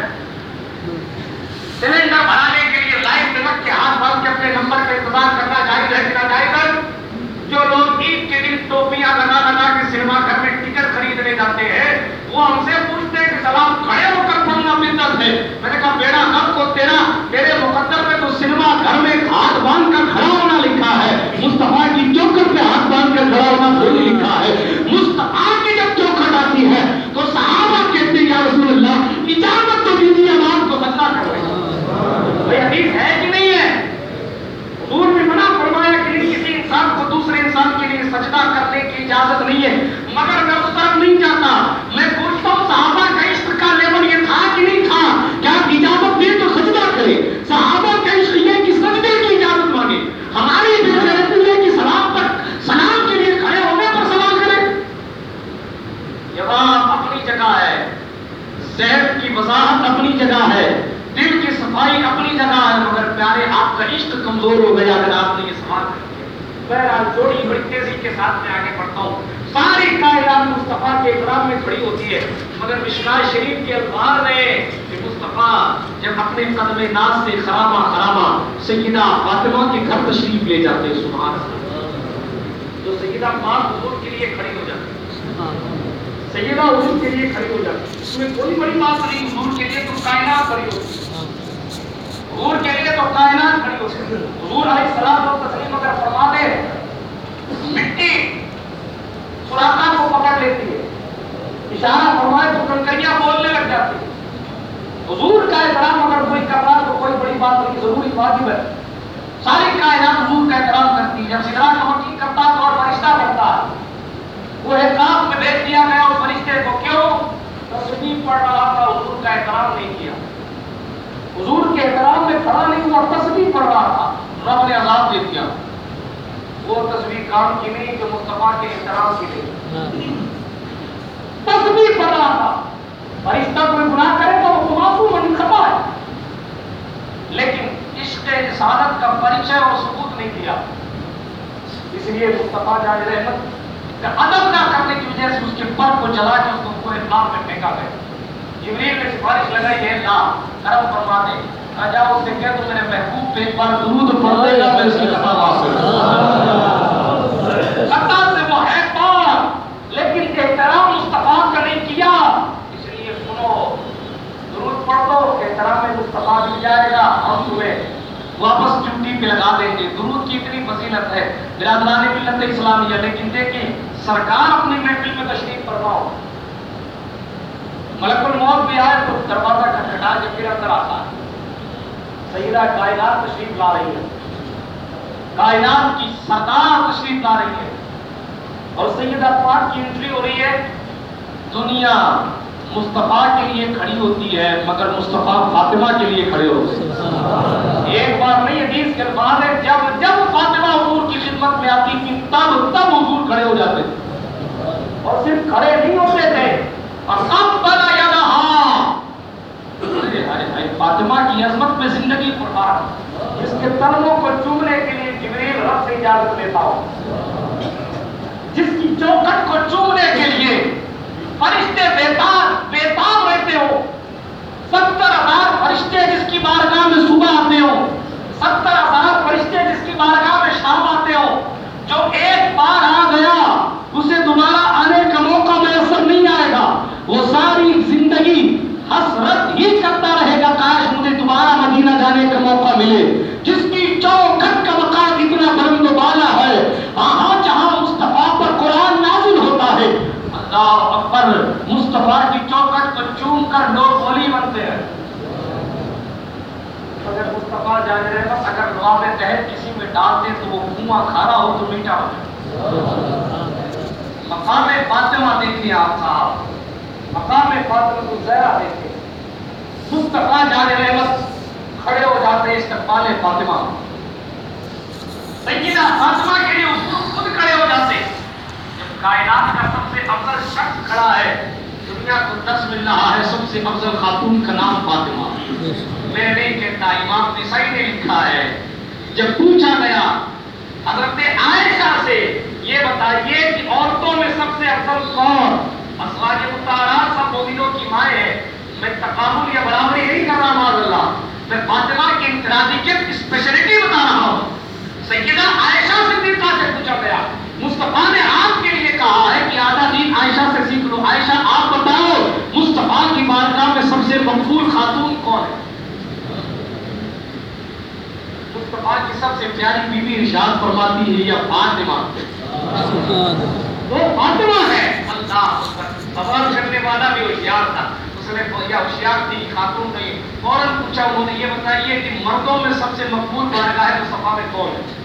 سلنڈر بھرانے کے لیے لائن میں لگ کے ہاتھ باندھ کے اپنے نمبر کا انتظار کرنا جائز ہے کہ نہ جائز ہے؟ جو لوگ عید کے دن ٹوپیاں لگا لگا کے سنیما گھر میں ٹکٹ خریدنے جاتے ہیں وہ ہم سے پوچھتے ہیں کہ سلام کھڑے ہو کر پڑھنا بدعت ہے۔ میں نے کہا بیڑا غرق کو تیرے مقدر میں تو سنیما گھر میں ہاتھ باندھ کر کھڑا ہونا لکھا ہے، مصطفیٰ کی چوکھٹ پہ ہاتھ باندھ کر کھڑا ہونا تھوڑی لکھا ہے۔ مصطفیٰ کی جب چوکھٹ آتی ہے تو صحابہ کہتے ہیں یا رسول اللہ اجازت تو دیجیے ہم آپ کو سجدہ کر رہے ہیں۔ بھائی حدیث ہے کہ نہیں ہے؟ حضور نے منع فرمایا کہ کسی انسان کو دوسرے انسان کے لیے سجدہ کرنے کی اجازت نہیں ہے، مگر میں اس طرف نہیں جاتا، میں پوچھتا ہوں صحابہ کا عشق کا لیول یہ تھا کہ نہیں تھا؟ کیا اجازت دے تو سجدہ کرے؟ صحابہ کا عشق یہ کہ سجدے کی اجازت مانگے، ہماری بے غیرتی ہے کہ سلام کے لیے کھڑے ہونے پر سلام کرے۔ جواب اپنی جگہ ہے، ذہن کی وضاحت اپنی جگہ ہے، دل کی صفائی اپنی جگہ ہے، مگر پیارے آپ کا عشق کمزور ہو گیا اگر آپ نے یہ سوال کر دیا۔ بہرحال جوڑی بڑی تیزی کے ساتھ میں آگے بڑھتا ہوں۔ ساری کائنات مصطفیٰ کے اکرام میں کھڑی ہوتی ہے، مگر مشکوٰۃ شریف کے الفاظ ہیں کہ مصطفیٰ جب اپنے قدم ناز سے خرامہ سیدہ فاطمہ کے گھر تشریف لے جاتے، سبحان اللہ، تو سیدہ پاک حضور کے لیے کھڑی ہو جاتی، سیدہ حضور کے لیے کھڑی ہو جاتی، اس میں کوئی بڑی بات نہیں، حضور کے لیے تو کائنات کھڑی ہوتی، حضور کے لیے تو کائنات کھڑی ہوتی۔ حضور علیہ السلام و تسلیم اگر فرما دے مٹی سراقہ کو پکڑ لیتی ہے، اشارہ فرمائے تو کنکریاں بولنے لگ جاتی ہے۔ حضور کا احترام اگر کوئی کر رہا تو کوئی بڑی بات نہیں، ضروری واجب ہے۔ ساری کائنات حضور کا احترام کرتی ہے، جب سدرا کا مکی کرتا تو اور فرشتہ کرتا ہے، وہ احترام میں بھیج دیا گیا اس فرشتے کو، کیوں؟ تسبیح پڑھ رہا تھا، حضور کا احترام نہیں کیا، حضور کے احترام میں کھڑا نہیں ہوا، تسبیح پڑھ رہا تھا، رب نے عذاب دے دیا۔ وہ تسبیح کام کی نہیں جو مصطفیٰ کے احترام کی نہیں، تسبیح پڑھ رہا تھا۔ فرشتہ کوئی گناہ کرے تو وہ معصوم ہے، خطا ہے، لیکن عشق رسالت کا پریچے اور ثبوت نہیں دیا، اس لیے مصطفیٰ جان رحمت ادب نہ کرنے کی وجہ سے اس کے پر کو جلا کے اس کو پورے نام میں پھینکا گیا۔ جبریل نے سفارش لگائی ہے اللہ کرم فرما دے، جاؤ اس سے کہہ تو میرے محبوب پہ ایک بار درود پڑھ دے گا میں اس کی خطا معاف کر دوں گا۔ خطا سے وہ ہے واپس ڈیوٹی پہ لگا دیں گے. درود کی اتنی فضیلت ہے برادران ملت اسلامیہ. لیکن دیکھیں سرکار اپنی محفل میں تشریف فرماؤ, ملک الموت بھی آئے تو دروازہ کھٹکھٹا کے پھر اندر آتا ہے. سیدہ کائنات تشریف لا رہی ہے, کائنات کی سرکار تشریف لا رہی ہے, اور سیدہ پاک کی انٹری ہو رہی ہے. دنیا مصطفیٰ کے لیے کھڑی ہوتی ہے مگر مصطفیٰ فاطمہ کے لیے کھڑے ہوتے ہیں. ایک بار نہیں, حدیث کے الفاظ ہے جب جب فاطمہ حضور کی خدمت میں آتی تھی تب حضور کھڑے ہو جاتے تھے, اور صرف کھڑے نہیں ہوتے تھے. اور سب بنا یدہا, فاطمہ کی عظمت میں زندگی قربان, جس کے قدموں کو چومنے کے لیے جبریل رب سے اجازت لیتا ہو, جس کی چوکھٹ کو چومنے کے لیے فرشتے بیتاب رہتے ہو. 70,000 فرشتے جس کی بارگاہ میں صبح آتے ہو, 70,000 فرشتے جس کی بارگاہ میں شام آتے ہو. جو ایک بار آ گیا اسے دوبارہ آنے کا موقع میسر نہیں آئے گا. وہ ساری زندگی حسرت ہی کرتا رہے گا کاش مجھے دوبارہ مدینہ جانے کا موقع ملے. جس کی چوکھٹ کا مقام اتنا بلند و بالا ہے, جہاں مصطفیٰ پر قرآن نازل ہوتا ہے, اللہ اکبر, مصطفیٰ کی چوکھٹ کو چوم کر لوگ ولی بنتے ہیں. اگر مصطفیٰ جانے رہے بس اگر لعاب تحت کسی میں ڈال دے تو وہ کنواں کھارا ہو تو میٹھا ہو جائے. مقام فاطمہ دیکھیے آپ صاحب, مقام فاطمہ کو زہرا دیکھیں. مصطفیٰ جانے رہے بس کھڑے ہو جاتے ہیں استقبال فاطمہ. سیدہ فاطمہ کے لیے خود کھڑے ہو جاتے. جب کائنات کا سب سے افضل شخص کھڑا ہے, دنیا کو درس مل رہا ہے سب سے افضل خاتون کا نام فاطمہ. میں نہیں کہتا, امام نسائی نے لکھا ہے. جب پوچھا گیا حضرت عائشہ سے یہ بتائیے کہ عورتوں میں سب سے افضل کون؟ ازواج مطہرات سب مومنوں کی مائیں ہیں. میں تقابل یا برابری نہیں کر رہا معاذ اللہ, میں فاطمہ کی انفرادیت کی اسپیشلٹی بتا رہا ہوں. سیدہ عائشہ صدیقہ سے پوچھا گیا, مصطفیٰ نے آپ کے لیے کہا ہے کہ آدھا دین عائشہ سے سیکھ لو. عائشہ آپ بتاؤ مصطفیٰ کی بارگاہ میں سب سے مقبول خاتون کون ہے؟ مصطفیٰ کی سب سے پیاری بیوی ارشاد فرماتی ہے یا فاطمہ. وہ فاطمہ ہے. اللہ سوال کرنے والا بھی ہوشیار تھا, اس نے یا ہوشیار تھی خاتون نہیں, فوراً پوچھا. انہوں نے یہ بتائیے کہ مردوں میں سب سے مقبول بارگاہ ہے مصطفیٰ میں کون ہے؟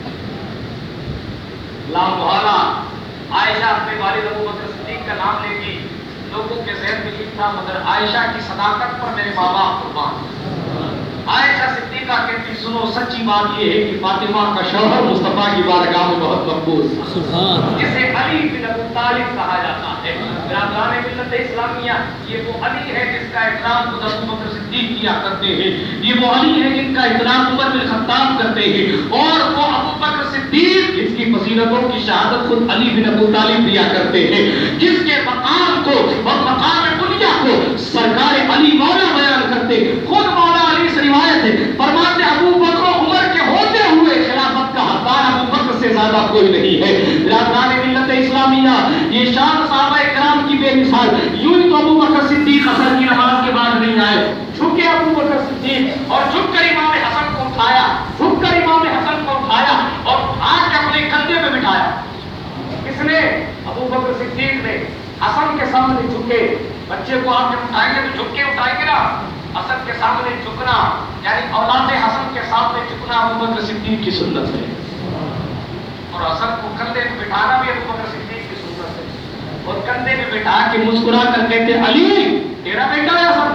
لا محالہ عائشہ اپنے والد ابو بکر صدیق کا نام لے گی. لوگوں کے ذہن میں یہ تھا مگر عائشہ کی صداقت پر میرے ماں باپ قربان. عائشہ صدیقہ کہتی سنو سچی بات یہ ہے کہ فاطمہ کا شوہر مصطفیٰ کی بارگاہ میں بہت مقبول, جسے علی بن ابی طالب کہا جاتا ہے. برادران ملت اسلامیہ, یہ وہ علی ہے جس کا احترام خود ابو بکر صدیق کیا کرتے ہیں. یہ وہ علی ہے جن کا احترام عمر بن خطاب کرتے ہیں. اور وہ ابو بکر صدیق جس کی فضیلتوں کی شہادت خود علی بن ابی طالب دیا کرتے ہیں. جس کے مقام کو اور مقام بنیا کو سرکار علی مولا بیان کرتے. خود مولا علی سے روایت ہے, فرماتے ابو بکر و عمر کے ہوتے ہوئے خلافت کا حقدار ابو بکر سے زیادہ کوئی نہیں ہے. برادران ملت اسلامیہ, یہ شان صحابہ کرام کی بے مثال. یوں ہی تو ابو بکر صدیق عصر کی نماز کے بعد نہیں آئے, جھکے ابو بکر صدیق اور جھک کر امام حسن کو اٹھایا, جھک کر امام حسن کو اٹھایا اور آج کے اپنے کندھے پہ بٹھایا. کس نے؟ ابو بکر صدیق نے. حسن کے سامنے جھکے. بچے کو آپ جب اٹھائیں گے تو جھک کے اٹھائیں گے نا, حسن کے سامنے جھکنا یعنی اولاد حسن کے سامنے جھکنا ابو بکر صدیق کی سنت ہے. اور حسن کو کندھے پہ بٹھانا بھی ابو بکر صدیق کی سنت ہے. اور کندھے پہ بٹھا کے مسکرا کر کہتے علی تیرا بیٹا ہے حسن.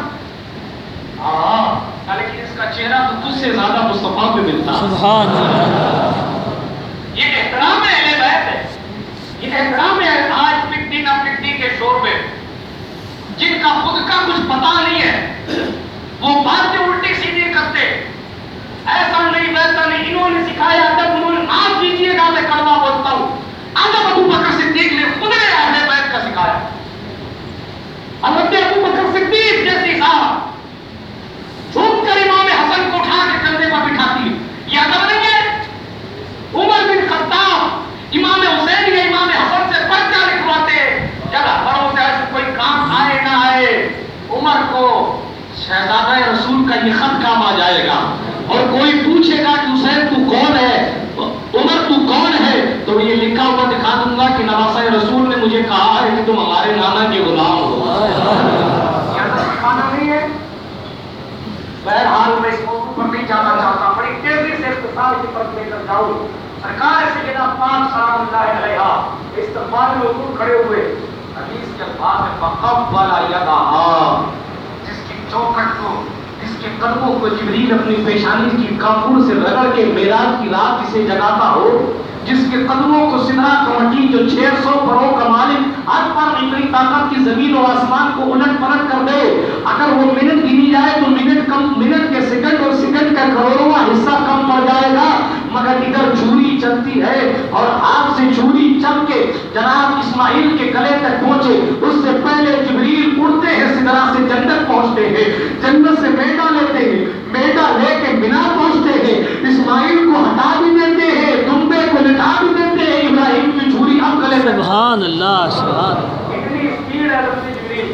ہاں, لیکن اس کا چہرہ تو تجھ سے زیادہ مصطفیٰ پہ ملتا. سبحان اللہ. یہ احترام ہے اہل بیت ہے, یہ احترام ہے. آج پٹی نہ پٹی کے شور میں جن کا خود کا کچھ پتا نہیں ہے وہ باتیں الٹی سیدھی کرتے. ایسا نہیں ویسا نہیں, انہوں نے سکھایا ادب. انہوں نے معاف کیجیے گا میں کڑوا بولتا ہوں, ادب ابو بکر صدیق نے خود نے اہل بیت کا سکھایا. حضرت ابو بکر صدیق جیسی صاحب جھوک کر امام حسن کو اٹھا کے کندھے پر بٹھاتی, یہ ادب نہیں ہے. عمر بن خطاب امام حسین یا امام حسن سے پرچہ لکھواتے, چلا بڑوں سے کوئی کام آئے نہ آئے, عمر کو شہزادہ رسول کا یہ خط کام آ جائے گا. اور کوئی پوچھے گا کہ حسین تو کون ہے، عمر تو کون ہے، تو یہ لکھا ہوا دکھا دوں گا کہ نواسہ رسول نے مجھے کہا ہے کہ تم ہمارے نانا کے غلام ہو۔ کیا سکھانا نہیں ہے؟ بہرحال میں اس موضوع پر نہیں جانا چاہتا، بڑی تیزی سے اختصار کی طرف لے کر جاؤں۔ سرکار سیدنا پاک سلام اللہ علیہ استقبال میں حضور کھڑے ہوئے، حدیث کے الفاظ میں فقبل یدہا، جس کی چوکھٹ کو، جس کے قدموں کو جبریل اپنی پیشانی کی کافور سے رگڑ کے معراج کی رات اسے جگاتا ہو، جس کے قدموں کو سدرا کمٹی جو 600 پروں کا مالک ہر پر اتنی طاقت کی زمین و آسمان کو الٹ پلٹ کر دے، اگر وہ منٹ گنی جائے تو منٹ کے سیکنڈ اور سیکنڈ کا کروڑواں حصہ کم پڑ جائے گا، مگر ادھر چھری چلتی ہے اور ہاتھ سے چھری چل کے جناب اسماعیل کے گلے تک پہنچے، اس سے پہلے جبریل اڑتے ہیں سدرا سے جنت پہنچتے ہیں، جنت سے بیٹا لیتے ہیں، بیٹا لے کے بنا پہنچتے ہیں، اسماعیل کو ہٹا بھی دیتے ہیں، دمبے کو لٹا بھی دیتے ہیں، ابراہیم کی چھری اب گلے تک۔ سبحان اللہ، سبحان اللہ۔ اتنی اسپیڈ ہے حضرت جبریل۔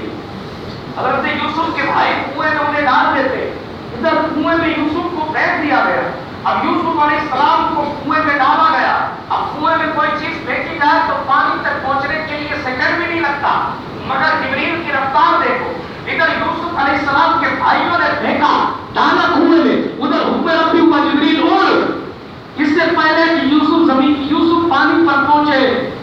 حضرت یوسف کے بھائی کنویں میں انہیں ڈال دیتے، ادھر کنویں میں یوسف کو پھینک دیا گیا، اب یوسف علیہ السلام کو کنویں میں ڈالا گیا، اب کنویں میں کوئی چیز پھینکی جائے تو پانی تک پہنچنے کے لیے سیکنڈ بھی نہیں لگتا، مگر جبریل کی رفتار دیکھو، ادھر یوسف علیہ السلام کے بھائیوں نے پھینکا، ڈالا کنویں میں، ادھر حکم ربی ہوا جبریل اڑ، اس سے پہلے کہ یوسف پانی پر پہنچے،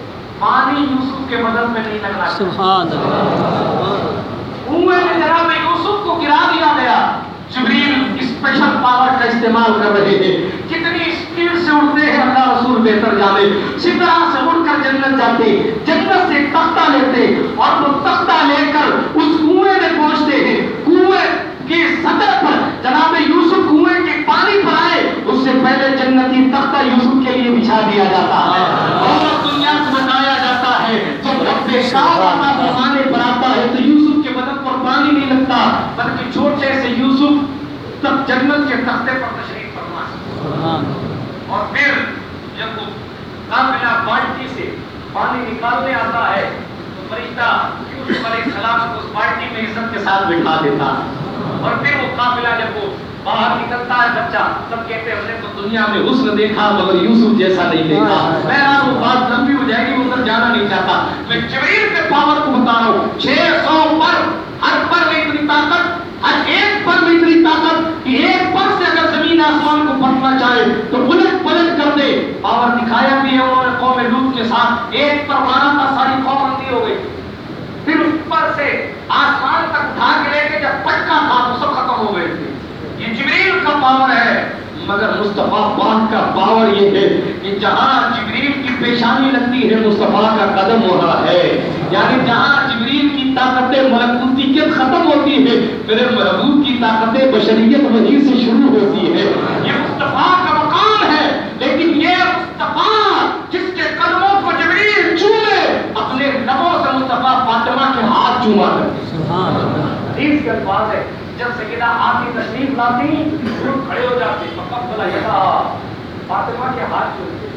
پانی یوسف کے بدن میں نہیں لگنا، سبحان اللہ۔ کنویں میں جناب یوسف کو گرا دیا گیا، جبریل اسپیشل پاور کا استعمال کر رہے تھے، کتنی اسپیڈ سے اڑتے ہیں اللہ رسول بہتر جانے، سدرا سے اڑ کر جنت جاتے، جنت سے تختہ لیتے اور وہ تختہ لے کر اس کنویں میں پہنچتے ہیں، کنویں کی سطح پر جناب یوسف کنویں کے پانی پر آئے، اس سے پہلے جنتی تختہ یوسف کے لیے بچھا دیا جاتا ہے اور دنیا سے بتایا جاتا ہے جب رب کعبہ فرمانے پر آتا ہے تو یوسف کے بدن پر پانی نہیں لگتا، بلکہ چھوٹے سے یوسف تب جنت کے تختے پر تشریف فرما، اور پھر جب وہ قافلہ بالٹی سے پانی نکالنے آتا ہے تو فرشتہ یوسف علیہ السلام کو اس بالٹی میں عزت کے ساتھ بٹھا دیتا، اور پھر وہ قافلہ جب وہ باہر نکلتا ہے بچہ، سب کہتے ہیں ہم نے تو دنیا میں حسن دیکھا مگر یوسف جیسا نہیں دیکھا، بہرحال وہ بات لمبی ہو جائے گی، ادھر جانا نہیں چاہتا، میں جبریل کے پاور کو بتا رہا ہوں، 600 پر، ہر پر میں اتنی طاقت، ہر ایک پر میں اتنی طاقت کہ ایک پر سے اگر زمین آسمان کو پلٹنا چاہے تو الٹ پلٹ کر دے، پاور دکھایا بھی ہے انہوں نے قوم لوط کے ساتھ، ایک پر مارا تھا ساری قوم اندھی ہو گئی، پھر اس پر سے آسمان تک اٹھا کے لے کے جب پٹکا تھا تو سب ختم ہو گئے تھے، یہ جبریل کا پاور ہے، مگر مصطفیٰ پاک کا پاور یہ ہے کہ جہاں جبریل کی پیشانی لگتی ہے مصطفیٰ کا قدم وہاں ہے، یعنی جہاں جبریل کی طاقت ملکوتیت ختم ہوتی ہے پھر ملکوت کی طاقت بشریت وہیں سے شروع ہوتی ہے، یہ مصطفیٰ کا مقام ہے، لیکن یہ مصطفیٰ جس کے قدموں کو جبریل چومے اپنے لبوں سے مصطفیٰ فاطمہ کے ہاتھ چوما کرتے، حدیث کے الفاظ ہے جب سیدہ آتی تشریف لاتی لوگ کھڑے ہو جاتے، فقبل یدہا، فاطمہ کے ہاتھ چومتے،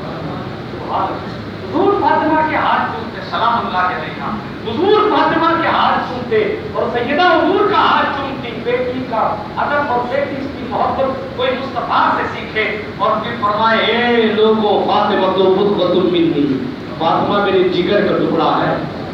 حضور فاطمہ کے ہاتھ چومتے، سلام اللہ علیہا، حضور فاطمہ کے ہاتھ چومتے، اور سیدہ حضور کا ہاتھ چومتی، بیٹی کا ادب اور بیٹی کی محبت کوئی مصطفیٰ سے سیکھے، اور پھر فرمائے اے لوگوں فاطمہ تو بضعۃ منی، فاطمہ میرے جگر کا ٹکڑا ہے،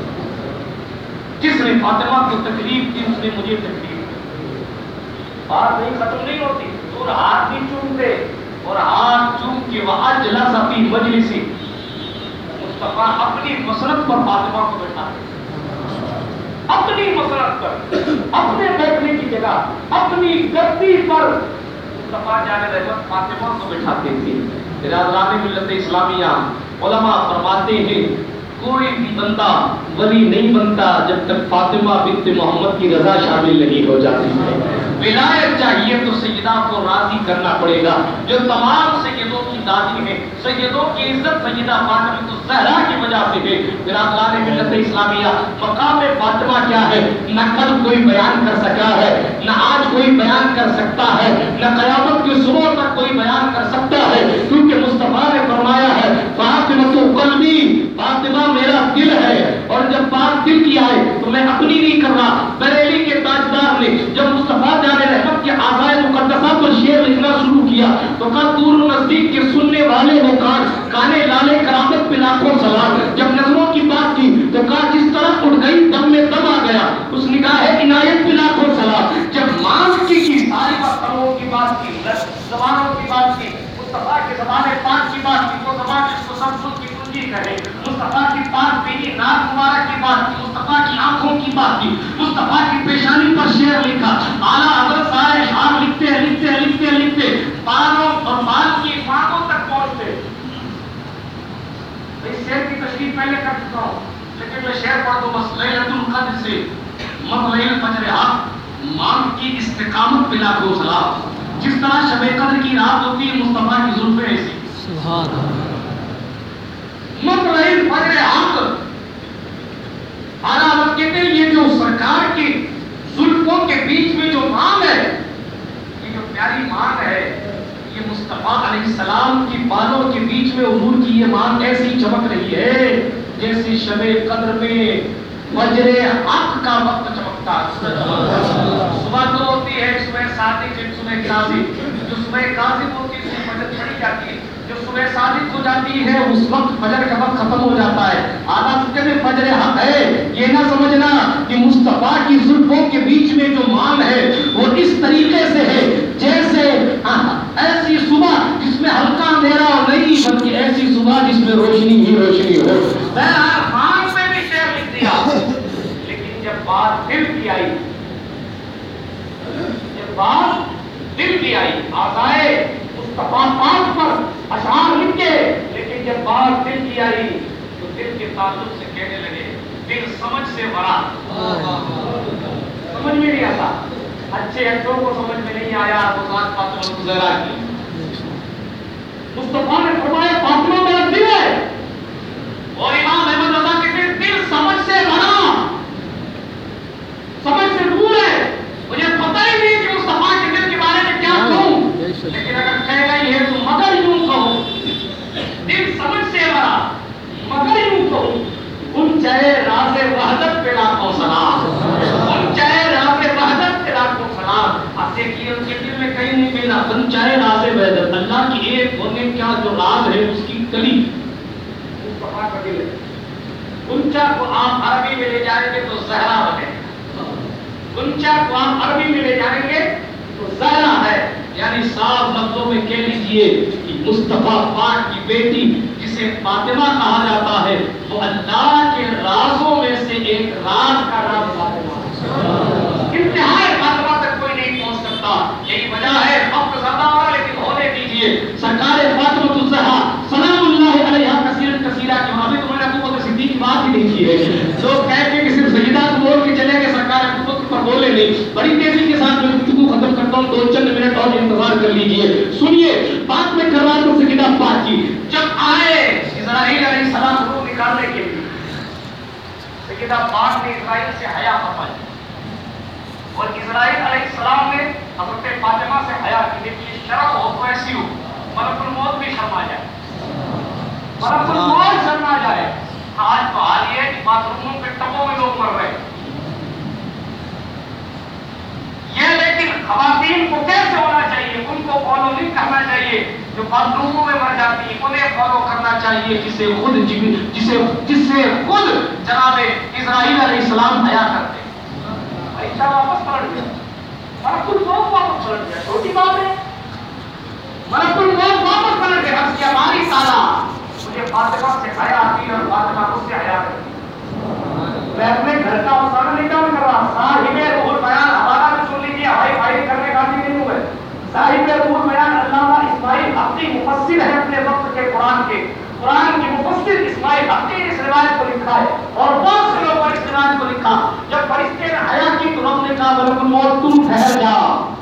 جس نے فاطمہ کو تکلیف دی اس نے مجھے تکلیف دی، بات نہیں ختم نہیں ہوتی، حضور ہاتھ بھی چومتے اور ہاتھ چوم کے وَأَجْلَسَ فِي مَجْلِسِ، مصطفیٰ اپنی مسند پر فاطمہ کو بٹھاتے، اپنی مسند پر، اپنے بیٹھنے کی جگہ، اپنی گدی پر مصطفیٰ جان رحمت فاطمہ کو بٹھاتے تھے۔ برادران ملت اسلامیہ، علماء فرماتے ہیں کوئی بھی بندہ ولی نہیں بنتا جب تک فاطمہ بنت محمد کی رضا شامل نہیں ہو جاتی ہے، ولایت چاہیے تو سیدہ کو راضی کرنا پڑے گا، جو تمام سیدوں کی دادی ہے، سیدوں کی عزت سیدہ فاطمہ الزہرا کی وجہ سے ہے۔ برادران ملت اسلامیہ، مقام فاطمہ کیا ہے؟ نہ کل کوئی بیان کر سکا ہے، نہ آج کوئی بیان کر سکتا ہے، نہ قیامت کے صبح تک کوئی بیان کر سکتا ہے، کیونکہ مصطفیٰ نے فرمایا ہے فاطمہ تو قلبی، فاطمہ میرا دل ہے، اور جب بات دل کی آئے تو میں اپنی نہیں کر رہا، بریلی کے تاجدار نے جب مصطفیٰ جان رحمت کے اعضائے مقدسہ پر شعر لکھنا تو کل دور و نزدیک کے سننے والے وہ کانے لالے کرامت پہ لاکھوں سلام. جب نظروں کی بات کی تو کہا جس طرح اٹھ گئی دم میں دم آ گیا, اس نگاہ عنایت پہ لاکھوں سلام. جب مان کی ساری باتوں کی بات کی, زبانوں کی بات کی, مصطفیٰ کے زبان پاک کی بات کی, وہ زبان جس کو سب کچھ کی کنجی کہے, مصطفیٰ کی پاک بینی ناک مبارک کی بات کی, مصطفیٰ کی آنکھوں کی بات کی, مصطفیٰ کی پیشانی پر شعر لکھا. اعلیٰ حضرت سارے اشعار لکھتے لکھتے لکھتے لکھتے بالوں اور بال کی مانگوں تک پہنچتے. اس شعر کی تشریح پہلے کر چکا ہوں, لیکن میں شعر پڑھ دوں بس. لیلۃ القدر سے مطلع الفجر حق, مان کی استقامت پہ لاکھوں سلام. جس طرح شب قدر کی رات ہوتی ہے مصطفیٰ کی زلفیں ایسی. سبحان اللہ. مطلع الفجر حق, اعلیٰ حضرت کہتے ہیں یہ جو سرکار کی زلفوں کے بیچ میں جو مانگ ہے, یہ جو پیاری مانگ ہے, یہ مصطفیٰ علیہ السلام کی بالوں کے بیچ میں حضور کی یہ مانگ ایسی چمک رہی ہے جیسے شب قدر میں فجر حق کا وقت چمکتا. صبح تو ہوتی ہے صبح صادق, صبح کاذب. جو صبح کاذب ہوتی ہے فجر پڑھی جاتی ہے, جو صبح صادق ہو جاتی ہے اس وقت فجر کا وقت ختم ہو جاتا ہے. آدھا کہتے ہیں فجر حق ہے, یہ نہ سمجھنا کہ مصطفیٰ کی زلفوں کے بیچ میں جو مان ہے وہ اس طریقے سے ہے جیسے ایسی صبح جس میں ہلکا اندھیرا ہو نہیں, بلکہ ایسی صبح جس میں روشنی ہی روشنی ہو. مان میں بھی شعر لکھ دیا, لیکن جب بات دل کی آئی, جب بات دل کی آئی, آزائے مصطفیٰ پاک پر اشعار لکھے, لیکن جب بات دل کی آئی تو دل کے تعلق سے کہنے لگے دل سمجھ سے بڑا. سمجھ میں نہیں آتا, اچھے اچھوں کو سمجھ میں نہیں آیا تو ذات فاطمہ الزہرا کی. مصطفیٰ نے فرمایا فاطمہ میرا دل ہے, اور امام احمد رضا کہتے ہیں دل سمجھ سے بڑا, سمجھ سے دور ہے. مجھے پتہ ہی نہیں کہ مصطفیٰ کے دل کے بارے میں کیا کہوں, لیکن اگر کہہ گئی ہے تو مگر یوں کہوں, دل سمجھ سے بڑا مگر یوں کہوں, ان چاہے راز وحدت پہ لاکھوں سلام, ان چاہے راز وحدت پہ لاکھوں سلام. آپ دیکھیے ان کے دل میں کہیں نہیں ملا ان چاہے راز وحدت, اللہ کی ایک ہونے کا جو راز ہے اس کی کلی مصطفیٰ کا دل ہے. گنچا کو آپ عربی میں لے جائیں گے تو زہرا بنے, گنچا کو آپ عربی میں لے جائیں گے تو زہرا ہے. یعنی صاف لفظوں میں کہہ لیجئے کہ مصطفیٰ پاک کی بیٹی جسے فاطمہ کہا جاتا ہے وہ اللہ کے رازوں میں سے ایک راز کا راز فاطمہ. انتہائی فاطمہ تک کوئی نہیں پہنچ سکتا. یہی وجہ ہے وقت زیادہ ہو رہا لیکن ہونے دیجئے. سرکار فاطمہ الزہرا سلام اللہ علیہا کثیرا کے وہاں بھی تو میں نے ابو بکر صدیق کی بات ہی نہیں کی ہے. لوگ کہتے ہیں کہ صرف سیدہ کو بول کے چلے گئے, سرکار ابو بکر پر بولے نہیں. بڑی تیزی کے ساتھ میں گفتگو ختم کرتا ہوں, 2 منٹ اور انتظار کر لیجئے. سنیے بات میں کر رہا ہوں سیدہ پاک کی. جب آئے اسرائیل علیہ السلام روح نکالنے کے لیے, سیدہ پاک نے اسرائیل سے حیا فرمائی اور اسرائیل علیہ السلام نے حضرت فاطمہ سے حیا کی. دیکھیے شرم ہو تو ایسی ہو, ملک الموت بھی شرما جائے, ملک الموت شرما جائے. آج تو حال یہ ہے کہ باتھ روموں کے ٹبوں میں لوگ مر رہے ہیں. یہ لیکن خواتین کو کیسے ہونا چاہیے, ان کو فالو نہیں کرنا چاہیے جو باتھ روموں میں مر جاتی ہیں, انہیں فالو کرنا چاہیے جسے خود جناب اسرائیل علیہ السلام حیا کرتے. عائشہ واپس پلٹ گیا, ملک الموت واپس پلٹ گیا, چھوٹی بات ہے. ملک الموت واپس پلٹ گیا, عرض کیا باری تعالیٰ مجھے فاطمہ سے حیا آتی اور فاطمہ مجھ سے حیا کرتی. میں اپنے گھر کا مسئلہ نہیں کام کر رہا, صاحب روح البیان حوالہ میں سن لیجیے, ہائی فائی کرنے کا بھی نہیں ہوئے. صاحب روح البیان علامہ اسماعیل حقی مفسر ہے اپنے وقت کے قرآن کے, قرآن کے مفسر اسماعیل حقی نے اس روایت کو لکھا ہے اور بہت سے لوگوں نے اس روایت کو لکھا. جب فرشتے نے حیا کی تو رب نے کہا ملک الموت تم ٹھہر جا,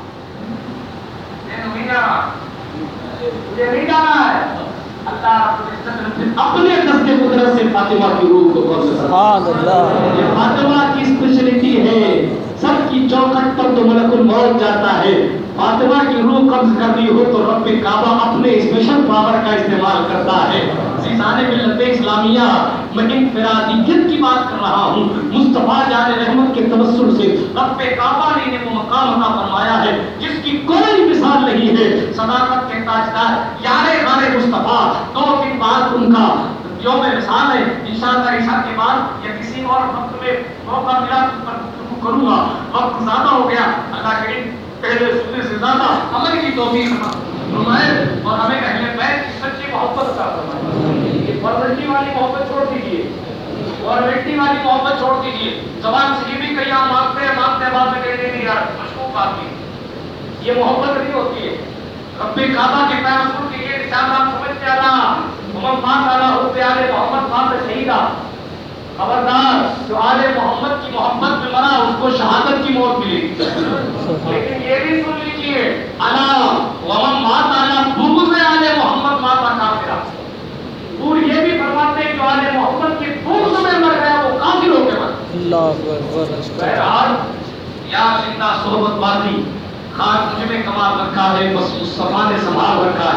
نہیں جانا, مجھے نہیں جانا ہے. اللہ رب العزت نے اپنے دست قدرت سے فاطمہ کی روح کو قبض کر. سبحان اللہ. یہ فاطمہ کی اسپیشلٹی ہے, سب کی چوکھٹ پر تو ملک الموت جاتا ہے. فاطمہ کی روح قبض کرنی ہو تو رب کعبہ اپنے اسپیشل پاور کا استعمال کرتا ہے. عزیزان ملت اسلامیہ, میں انفرادیت کی بات کر رہا ہوں. مصطفیٰ جان رحمت کے توسل سے رب کعبہ نے وہ مقام عطا فرمایا ہے جس کی کوئی مثال نہیں ہوئی ہے، صداقت کے تاجدار یار خان مصطفیٰ، 2 دن بعد ان کا یوم وصال ہے، انشاءاللہ عشاء کے بعد یا کسی اور وقت میں موقع ملا تو پر گفتگو کروں گا، وقت زیادہ ہو گیا، اللہ کریم پہلے سننے سے زیادہ عمل کی توفیق فرمائے اور ہمیں اہل بیت کی سچی محبت عطا فرمائے۔ یہ فارمیلٹی والی محبت چھوڑ دیجیے، فارمیلٹی والی محبت چھوڑ دیجیے، زبان سے یہ بھی کہیں آپ مانگتے ہیں بعد میں کہتے ہیں یار مشکوک آدمی، یہ محبت نہیں ہوتی ہے۔ رب کعبہ کے پیغمبر کے لیے نشانات سمجھتے اللہ محمد مات آلہ حب آل محمد مات شہیدہ، خبردار جو آل محمد کی محبت میں مرا اس کو شہادت کی موت ملے گی۔ لیکن یہ بھی سن لیجیے اللہ محمد مات آلہ بغض آل محمد ماتا کافرہ، اور یہ بھی فرماتے ہیں جو آل محمد کے بغض میں مر گیا وہ کافر ہو کے مر۔ اللہ اکبر۔ بہرحال یا زندہ صحبت بازی خاک مجھ میں کمال رکھا ہے، بس مصطفیٰ نے سنبھال رکھا ہے۔